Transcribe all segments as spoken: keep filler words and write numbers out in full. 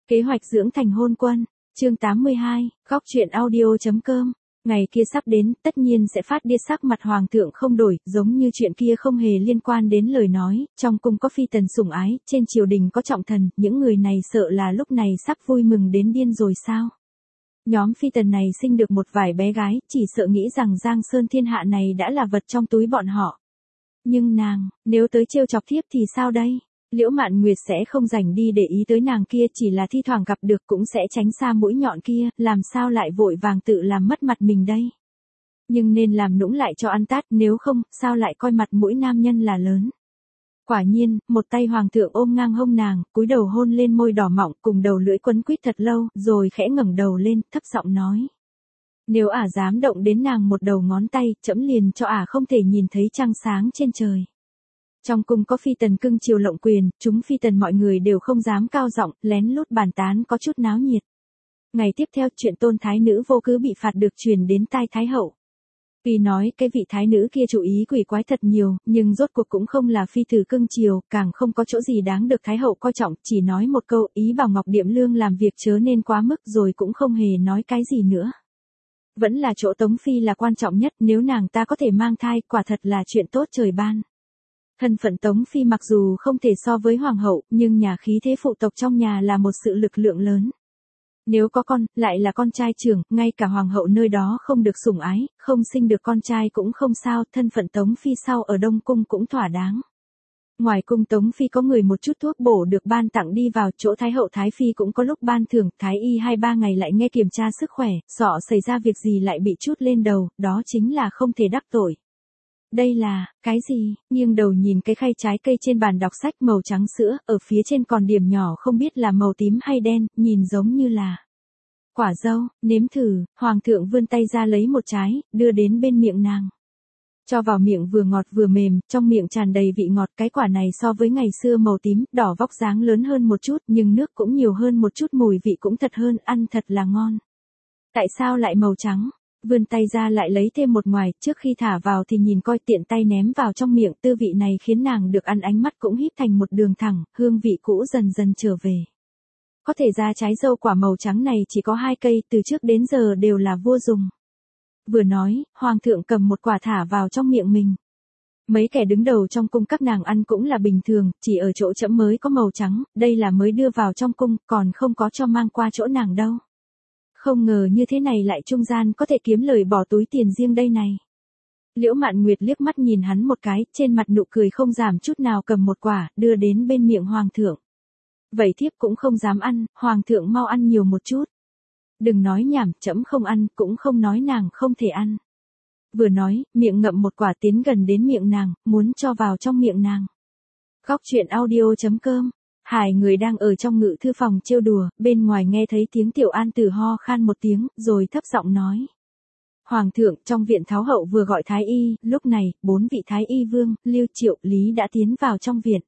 Kế hoạch dưỡng thành hôn quân, chương tám mươi hai, góc truyện audio.com. Ngày kia sắp đến, tất nhiên sẽ phát điên, sắc mặt hoàng thượng không đổi, giống như chuyện kia không hề liên quan đến lời nói, trong cung có phi tần sủng ái, trên triều đình có trọng thần, những người này sợ là lúc này sắp vui mừng đến điên rồi sao? Nhóm phi tần này sinh được một vài bé gái, chỉ sợ nghĩ rằng Giang Sơn thiên hạ này đã là vật trong túi bọn họ. Nhưng nàng, nếu tới trêu chọc thiếp thì sao đây? Liễu Mạn Nguyệt sẽ không rảnh đi để ý tới nàng kia, chỉ là thi thoảng gặp được cũng sẽ tránh xa mũi nhọn kia, làm sao lại vội vàng tự làm mất mặt mình đây. Nhưng nên làm nũng lại cho ăn tát, nếu không, sao lại coi mặt mũi nam nhân là lớn. Quả nhiên, một tay hoàng thượng ôm ngang hông nàng, cúi đầu hôn lên môi đỏ mọng, cùng đầu lưỡi quấn quýt thật lâu, rồi khẽ ngẩng đầu lên, thấp giọng nói. Nếu ả dám động đến nàng một đầu ngón tay, trẫm liền cho ả không thể nhìn thấy trăng sáng trên trời. Trong cung có phi tần cưng chiều lộng quyền, chúng phi tần mọi người đều không dám cao giọng, lén lút bàn tán có chút náo nhiệt. Ngày tiếp theo, chuyện tôn thái nữ vô cớ bị phạt được truyền đến tai thái hậu. Vì nói cái vị thái nữ kia chủ ý quỷ quái thật nhiều, nhưng rốt cuộc cũng không là phi tử cưng chiều, càng không có chỗ gì đáng được thái hậu coi trọng, chỉ nói một câu ý bảo Ngọc Điệm Lương làm việc chớ nên quá mức, rồi cũng không hề nói cái gì nữa. Vẫn là chỗ Tống Phi là quan trọng nhất, nếu nàng ta có thể mang thai, quả thật là chuyện tốt trời ban. Thân phận Tống Phi mặc dù không thể so với hoàng hậu, nhưng nhà khí thế phụ tộc trong nhà là một sự lực lượng lớn. Nếu có con, lại là con trai trưởng, ngay cả hoàng hậu nơi đó không được sủng ái, không sinh được con trai cũng không sao, thân phận Tống Phi sau ở Đông Cung cũng thỏa đáng. Ngoài cung Tống Phi có người một chút thuốc bổ được ban tặng đi vào, chỗ Thái hậu Thái Phi cũng có lúc ban thưởng, Thái y hai ba ngày lại nghe kiểm tra sức khỏe, sợ xảy ra việc gì lại bị trút lên đầu, đó chính là không thể đắc tội. Đây là, cái gì? Nghiêng đầu nhìn cái khay trái cây trên bàn đọc sách màu trắng sữa, ở phía trên còn điểm nhỏ không biết là màu tím hay đen, nhìn giống như là quả dâu, nếm thử, hoàng thượng vươn tay ra lấy một trái, đưa đến bên miệng nàng. Cho vào miệng vừa ngọt vừa mềm, trong miệng tràn đầy vị ngọt, cái quả này so với ngày xưa màu tím, đỏ vóc dáng lớn hơn một chút, nhưng nước cũng nhiều hơn một chút, mùi vị cũng thật hơn, ăn thật là ngon. Tại sao lại màu trắng? Vươn tay ra lại lấy thêm một ngoài, trước khi thả vào thì nhìn coi, tiện tay ném vào trong miệng, tư vị này khiến nàng được ăn, ánh mắt cũng híp thành một đường thẳng, hương vị cũ dần dần trở về. Có thể ra trái dâu quả màu trắng này chỉ có hai cây, từ trước đến giờ đều là vua dùng. Vừa nói, hoàng thượng cầm một quả thả vào trong miệng mình. Mấy kẻ đứng đầu trong cung các nàng ăn cũng là bình thường, chỉ ở chỗ trẫm mới có màu trắng, đây là mới đưa vào trong cung, còn không có cho mang qua chỗ nàng đâu. Không ngờ như thế này lại trung gian có thể kiếm lời bỏ túi tiền riêng đây này. Liễu Mạn Nguyệt liếc mắt nhìn hắn một cái, trên mặt nụ cười không giảm chút nào, cầm một quả, đưa đến bên miệng hoàng thượng. Vậy thiếp cũng không dám ăn, hoàng thượng mau ăn nhiều một chút. Đừng nói nhảm, trẫm không ăn, cũng không nói nàng không thể ăn. Vừa nói, miệng ngậm một quả tiến gần đến miệng nàng, muốn cho vào trong miệng nàng. Góc truyện audio.com. Hai người đang ở trong ngự thư phòng trêu đùa, bên ngoài nghe thấy tiếng Tiểu An Tử ho khan một tiếng, rồi thấp giọng nói. Hoàng thượng, trong viện Tháo hậu vừa gọi thái y, lúc này, bốn vị thái y vương, Lưu Triệu, Lý đã tiến vào trong viện.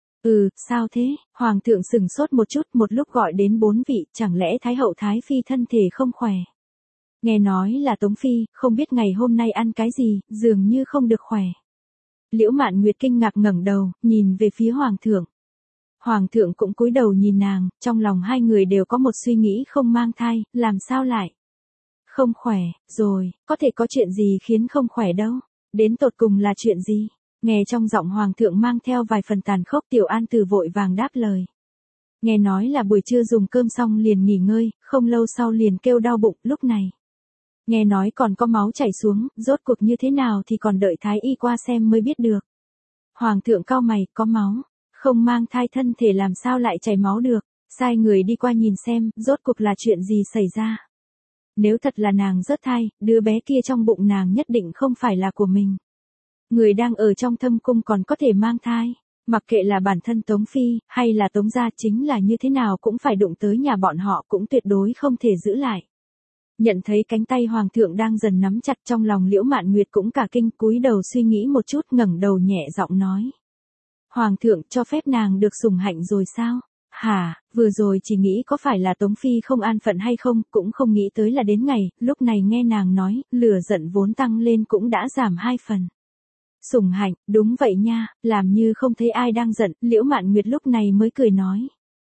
Ừ, sao thế? Hoàng thượng sừng sốt một chút, một lúc gọi đến bốn vị, chẳng lẽ Thái hậu Thái Phi thân thể không khỏe? Nghe nói là Tống Phi, không biết ngày hôm nay ăn cái gì, dường như không được khỏe. Liễu Mạn Nguyệt kinh ngạc ngẩng đầu, nhìn về phía Hoàng thượng. Hoàng thượng cũng cúi đầu nhìn nàng, trong lòng hai người đều có một suy nghĩ, không mang thai, làm sao lại không khỏe, rồi, có thể có chuyện gì khiến không khỏe đâu, đến tột cùng là chuyện gì? Nghe trong giọng hoàng thượng mang theo vài phần tàn khốc, Tiểu An Tử vội vàng đáp lời. Nghe nói là buổi trưa dùng cơm xong liền nghỉ ngơi, không lâu sau liền kêu đau bụng, lúc này. Nghe nói còn có máu chảy xuống, rốt cuộc như thế nào thì còn đợi thái y qua xem mới biết được. Hoàng thượng cau mày, có máu, không mang thai thân thể làm sao lại chảy máu được, sai người đi qua nhìn xem, rốt cuộc là chuyện gì xảy ra. Nếu thật là nàng rớt thai, đứa bé kia trong bụng nàng nhất định không phải là của mình. Người đang ở trong thâm cung còn có thể mang thai, mặc kệ là bản thân Tống Phi, hay là Tống gia, chính là như thế nào cũng phải đụng tới nhà bọn họ, cũng tuyệt đối không thể giữ lại. Nhận thấy cánh tay hoàng thượng đang dần nắm chặt, trong lòng Liễu Mạn Nguyệt cũng cả kinh, cúi đầu suy nghĩ một chút, ngẩng đầu nhẹ giọng nói. Hoàng thượng cho phép nàng được sủng hạnh rồi sao? Hả, vừa rồi chỉ nghĩ có phải là Tống Phi không an phận hay không, cũng không nghĩ tới là đến ngày, lúc này nghe nàng nói, lửa giận vốn tăng lên cũng đã giảm hai phần. Sủng hạnh, đúng vậy nha, làm như không thấy ai đang giận, Liễu Mạn Nguyệt lúc này mới cười nói.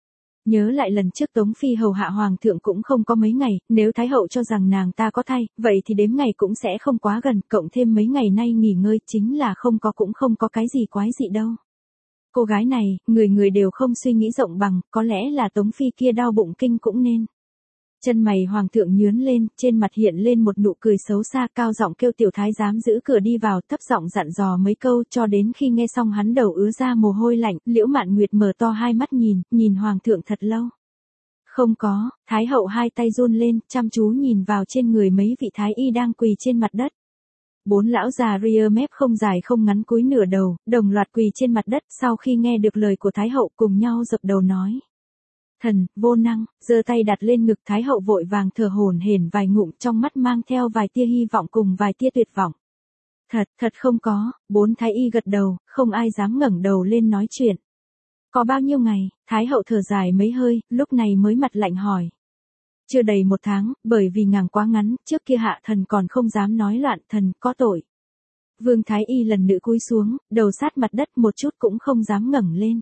Nhớ lại lần trước Tống Phi hầu hạ hoàng thượng cũng không có mấy ngày, nếu Thái hậu cho rằng nàng ta có thai, vậy thì đếm ngày cũng sẽ không quá gần, cộng thêm mấy ngày nay nghỉ ngơi chính là không có cũng không có cái gì quái dị đâu. Cô gái này, người người đều không suy nghĩ rộng bằng, có lẽ là Tống Phi kia đau bụng kinh cũng nên. Chân mày hoàng thượng nhướn lên, trên mặt hiện lên một nụ cười xấu xa, cao giọng kêu tiểu thái giám giữ cửa đi vào, thấp giọng dặn dò mấy câu, cho đến khi nghe xong hắn đầu ứa ra mồ hôi lạnh, Liễu Mạn Nguyệt mở to hai mắt nhìn, nhìn hoàng thượng thật lâu. Không có, thái hậu hai tay run lên, chăm chú nhìn vào trên người mấy vị thái y đang quỳ trên mặt đất. Bốn lão già ria mép không dài không ngắn cúi nửa đầu, đồng loạt quỳ trên mặt đất, sau khi nghe được lời của thái hậu cùng nhau dập đầu nói. Thần, vô năng, giơ tay đặt lên ngực thái hậu vội vàng thở hổn hển vài ngụm, trong mắt mang theo vài tia hy vọng cùng vài tia tuyệt vọng. Thật, thật không có, bốn thái y gật đầu, không ai dám ngẩng đầu lên nói chuyện. Có bao nhiêu ngày, thái hậu thở dài mấy hơi, lúc này mới mặt lạnh hỏi. Chưa đầy một tháng, bởi vì ngàng quá ngắn, trước kia hạ thần còn không dám nói loạn, thần có tội. Vương thái y lần nữa cúi xuống, đầu sát mặt đất một chút cũng không dám ngẩng lên.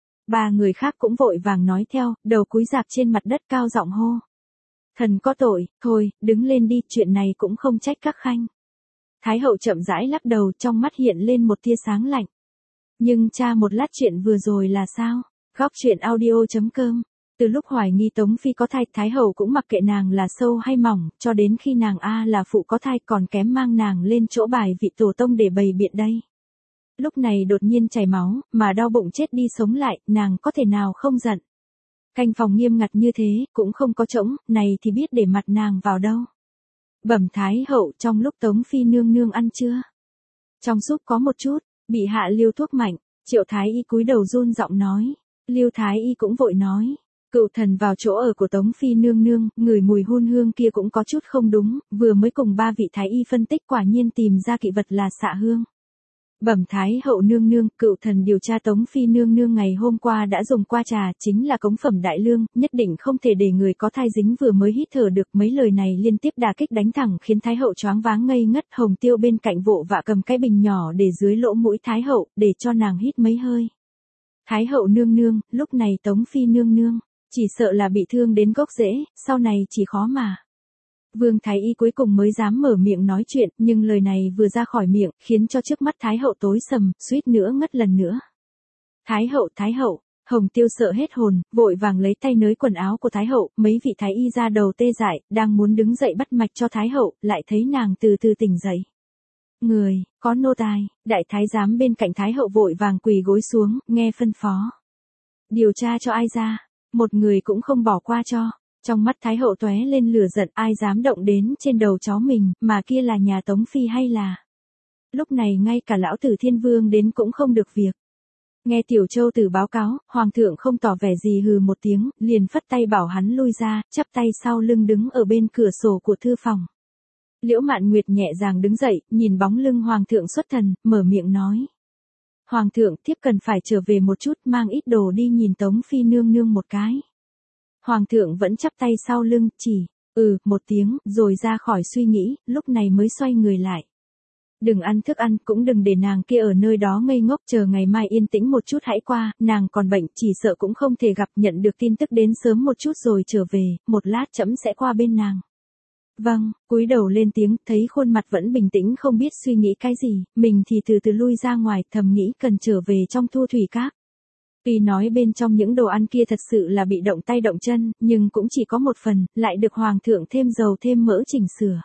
Ba người khác cũng vội vàng nói theo, đầu cúi rạp trên mặt đất cao giọng hô. Thần có tội, thôi, đứng lên đi, chuyện này cũng không trách các khanh. Thái hậu chậm rãi lắc đầu, trong mắt hiện lên một tia sáng lạnh. Nhưng cha một lát chuyện vừa rồi là sao? Góc truyện audio chấm com. Từ lúc hoài nghi Tống Phi có thai, Thái hậu cũng mặc kệ nàng là sâu hay mỏng, cho đến khi nàng A là phụ có thai còn kém mang nàng lên chỗ bài vị tổ tông để bày biện đây. Lúc này đột nhiên chảy máu, mà đau bụng chết đi sống lại, nàng có thể nào không giận. Canh phòng nghiêm ngặt như thế, cũng không có trống, này thì biết để mặt nàng vào đâu. Bẩm Thái hậu, trong lúc Tống Phi nương nương ăn chưa? Trong súp có một chút, bị hạ liêu thuốc mạnh, Triệu Thái y cúi đầu run giọng nói. Liêu Thái y cũng vội nói. Cựu thần vào chỗ ở của Tống Phi nương nương, người mùi hun hương kia cũng có chút không đúng, vừa mới cùng ba vị Thái y phân tích quả nhiên tìm ra kỵ vật là xạ hương. Bẩm Thái hậu nương nương, cựu thần điều tra Tống Phi nương nương ngày hôm qua đã dùng qua trà, chính là cống phẩm đại lương, nhất định không thể để người có thai dính, vừa mới hít thở được mấy lời này liên tiếp đả kích đánh thẳng khiến Thái hậu choáng váng ngây ngất. Hồng Tiêu bên cạnh vội vã cầm cái bình nhỏ để dưới lỗ mũi Thái hậu, để cho nàng hít mấy hơi. Thái hậu nương nương, lúc này Tống Phi nương nương, chỉ sợ là bị thương đến gốc rễ, sau này chỉ khó mà. Vương Thái y cuối cùng mới dám mở miệng nói chuyện, nhưng lời này vừa ra khỏi miệng, khiến cho trước mắt Thái hậu tối sầm, suýt nữa ngất lần nữa. Thái hậu, Thái hậu, Hồng Tiêu sợ hết hồn, vội vàng lấy tay nới quần áo của Thái hậu, mấy vị Thái y ra đầu tê dại, đang muốn đứng dậy bắt mạch cho Thái hậu, lại thấy nàng từ từ tỉnh dậy. Người, có nô tài, đại thái giám bên cạnh Thái hậu vội vàng quỳ gối xuống, nghe phân phó. Điều tra cho ai ra, một người cũng không bỏ qua cho. Trong mắt Thái hậu tóe lên lửa giận, ai dám động đến trên đầu cháu mình, mà kia là nhà Tống Phi hay là. Lúc này ngay cả lão tử Thiên Vương đến cũng không được việc. Nghe Tiểu Châu Tử báo cáo, Hoàng thượng không tỏ vẻ gì hừ một tiếng, liền phất tay bảo hắn lui ra, chắp tay sau lưng đứng ở bên cửa sổ của thư phòng. Liễu Mạn Nguyệt nhẹ nhàng đứng dậy, nhìn bóng lưng Hoàng thượng xuất thần, mở miệng nói. Hoàng thượng, thiếp cần phải trở về một chút, mang ít đồ đi nhìn Tống Phi nương nương một cái. Hoàng thượng vẫn chắp tay sau lưng, chỉ, ừ, một tiếng, rồi ra khỏi suy nghĩ, lúc này mới xoay người lại. Đừng ăn thức ăn, cũng đừng để nàng kia ở nơi đó ngây ngốc, chờ ngày mai yên tĩnh một chút hãy qua, nàng còn bệnh, chỉ sợ cũng không thể gặp, nhận được tin tức đến sớm một chút rồi trở về, một lát trẫm sẽ qua bên nàng. Vâng, cúi đầu lên tiếng, thấy khuôn mặt vẫn bình tĩnh không biết suy nghĩ cái gì, mình thì từ từ lui ra ngoài, thầm nghĩ cần trở về trong Thu Thủy Các. Tuy nói bên trong những đồ ăn kia thật sự là bị động tay động chân, nhưng cũng chỉ có một phần, lại được Hoàng thượng thêm dầu thêm mỡ chỉnh sửa.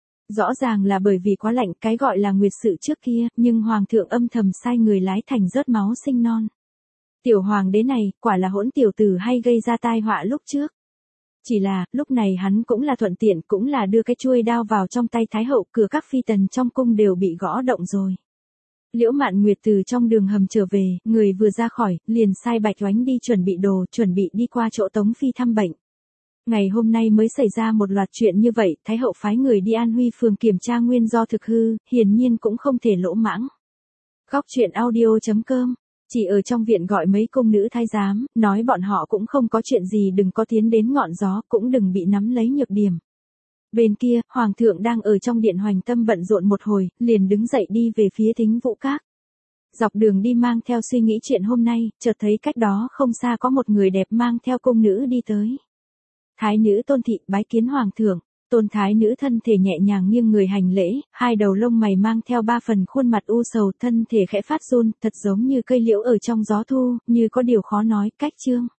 Rõ ràng là bởi vì quá lạnh, cái gọi là nguyệt sự trước kia, nhưng Hoàng thượng âm thầm sai người lái thành rớt máu sinh non. Tiểu Hoàng đế này, quả là hỗn tiểu tử hay gây ra tai họa lúc trước. Chỉ là, lúc này hắn cũng là thuận tiện, cũng là đưa cái chuôi đao vào trong tay Thái hậu, cửa các phi tần trong cung đều bị gõ động rồi. Liễu Mạn Nguyệt từ trong đường hầm trở về, người vừa ra khỏi, liền sai Bạch Oánh đi chuẩn bị đồ, chuẩn bị đi qua chỗ Tống Phi thăm bệnh. Ngày hôm nay mới xảy ra một loạt chuyện như vậy, Thái hậu phái người đi An Huy phường kiểm tra nguyên do thực hư, hiển nhiên cũng không thể lỗ mãng. Góc truyện audio chấm com, chỉ ở trong viện gọi mấy cung nữ thái giám, nói bọn họ cũng không có chuyện gì, đừng có tiến đến ngọn gió, cũng đừng bị nắm lấy nhược điểm. Bên kia, Hoàng thượng đang ở trong điện hoành tâm bận rộn một hồi, liền đứng dậy đi về phía Thính Vũ Các. Dọc đường đi mang theo suy nghĩ chuyện hôm nay, chợt thấy cách đó không xa có một người đẹp mang theo cung nữ đi tới. Thái nữ Tôn thị bái kiến hoàng thượng. Tôn thái nữ thân thể nhẹ nhàng nghiêng người hành lễ, hai đầu lông mày mang theo ba phần khuôn mặt u sầu, thân thể khẽ phát run, thật giống như cây liễu ở trong gió thu, như có điều khó nói, cách trương.